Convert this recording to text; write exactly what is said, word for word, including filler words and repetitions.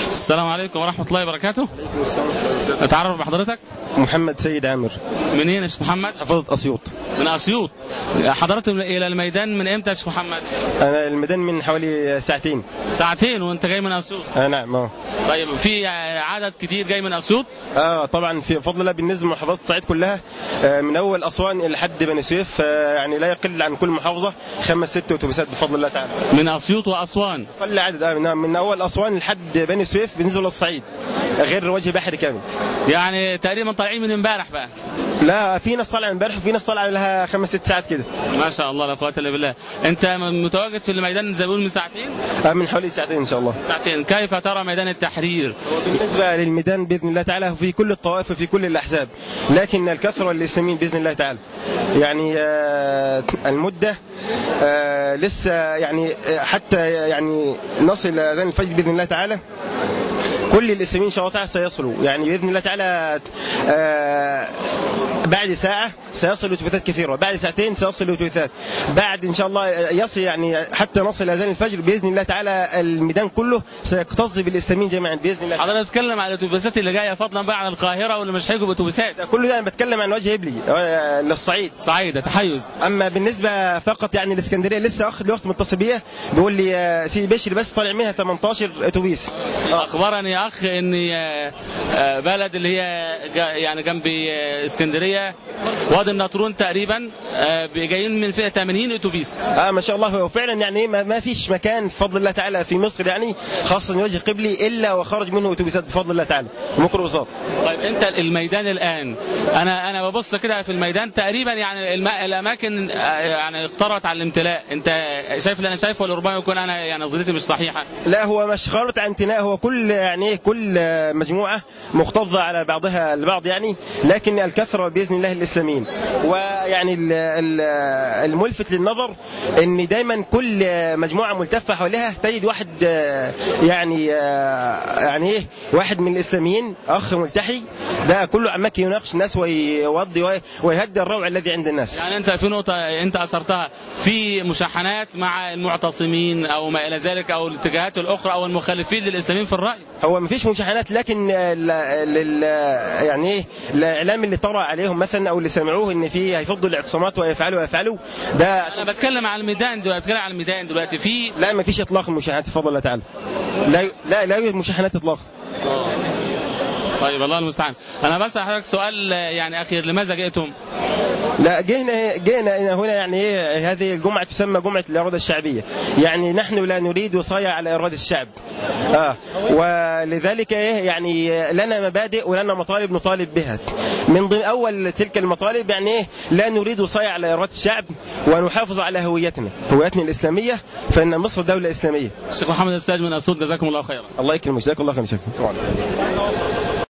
السلام عليكم ورحمة الله وبركاته. عليكم السلام ورحمة الله وبركاته. اتعرف بحضرتك؟ محمد سيد عامر. منين يا شيخ محمد؟ حفظة أسيوط. من أسيوط. حضرت إلى الميدان من إمتى يا شيخ محمد؟ أنا الميدان من حوالي ساعتين. ساعتين وأنت جاي من أسيوط؟ آه نعم. آه. طيب في عدد كتير جاي من أسيوط؟ آه طبعا في فضل الله بالنسبة لمحافظات الصعيد كلها، آه من أول أسوان إلى حد بني سويف، آه يعني لا يقل عن كل محافظة خمس ست أتوبيسات بفضل الله تعالى. من أسيوط وأسوان؟ قل عدد آه من, من أول أسوان لحد بني سويف بالنسبة للصعيد، غير وجه بحري كامل. يعني تقريبا طالعين من امبارح بقى؟ لا في ناس طالعه امبارح وفي ناس طالعه لها خمس ست ساعات كده. ما شاء الله لا قوة الا بالله. انت متواجد في الميدان زي ما بيقولوا من ساعتين؟ آه من حوالي ساعتين ان شاء الله. ساعتين. كيف ترى ميدان التحرير؟ بالنسبه للميدان باذن الله تعالى في كل الطوائف وفي كل الاحزاب، لكن الكثره الاسلاميين باذن الله تعالى. يعني آه المده آه لسه يعني حتى يعني نصل الى اذان الفجر باذن الله تعالى. كل الاسلاميين ان شاء الله تعالى سيصلوا يعني باذن الله تعالى. آه بعد ساعة سيصل أتوبيسات كثيرة، بعد ساعتين سيصل أتوبيسات، بعد إن شاء الله يصل يعني حتى نصل إلى أذان الفجر بإذن الله تعالى. الميدان كله سيكتظ بالإسلاميين جميعا بإذن الله. حضرتك بتتكلم عن الأتوبيسات اللي جاية فضلا بقى عن القاهرة واللي مش هيجوا بأتوبيسات؟ كله ده أنا بتكلم عن وجه إبلي للصعيد. صعيد تحيز. أما بالنسبة فقط يعني الإسكندرية لسه أخذ لي وقت متصل بيا بيقول لي سيدي بشر بس طالع منها ثمانية عشر أتوبيس. أخبرني يا أخ إن بلد اللي هي يعني جنب اسكندرية وادي النطرون تقريبا جايين من فئة ثمانين اتوبيس. اه ما شاء الله. هو فعلا يعني ما, ما فيش مكان بفضل الله تعالى في مصر يعني خاصة وجه قبلي الا وخرج منه اتوبيسات بفضل الله تعالى ميكروباصات. طيب انت الميدان الان، انا انا ببص كده في الميدان تقريبا يعني الاماكن يعني اقتربت على الامتلاء. انت شايف اللي انا شايفه ولا ربما يكون انا يعني نظرتي مش صحيحة؟ لا هو مش قربت على امتلاء، هو كل يعني كل مجموعة مختلطة على بعضها البعض يعني، لكن الكثرة باذن الله الاسلاميين. ويعني الملفت للنظر ان دايما كل مجموعه ملتفه حواليها تجد واحد يعني يعني ايه واحد من الاسلاميين اخ ملتحي، ده كله عمال يناقش الناس ويوضي ويهدي الروع الذي عند الناس. يعني انت في نقطه انت اثرتها في مشاحنات مع المعتصمين او ما الى ذلك او الاتجاهات الاخرى او المخالفين للاسلاميين في الراي. هو ما فيش مشاحنات، لكن لل يعني ايه الاعلام اللي طرأ عليهم مثلا او اللي سمعوه ان في هيفضوا الاعتصامات ويفعلوا ويفعلوا ده. انا بتكلم على الميدان دلوقتي، بتكلم على الميدان دلوقتي في لا ما فيش اطلاق مشاحنات بفضل الله تعالى. لا لا لا يوجد مشاحنات اطلاقا. طيب الله المستعان. انا بسأل حضرتك سؤال يعني اخير، لماذا جئتم؟ لا جينا جينا هنا يعني ايه هذه الجمعة تسمى جمعة الإرادة الشعبية، يعني نحن لا نريد وصاية على إرادة الشعب. آه ولذلك ايه يعني لنا مبادئ ولنا مطالب نطالب بها. من ضمن أول تلك المطالب يعني ايه لا نريد وصاية على إرادة الشعب ونحافظ على هويتنا هويتنا الإسلامية، فإن مصر دولة إسلامية. الشيخ محمد السيد من أسيوط، جزاكم الله خيرا. الله يكرمك، جزاك الله خيرا.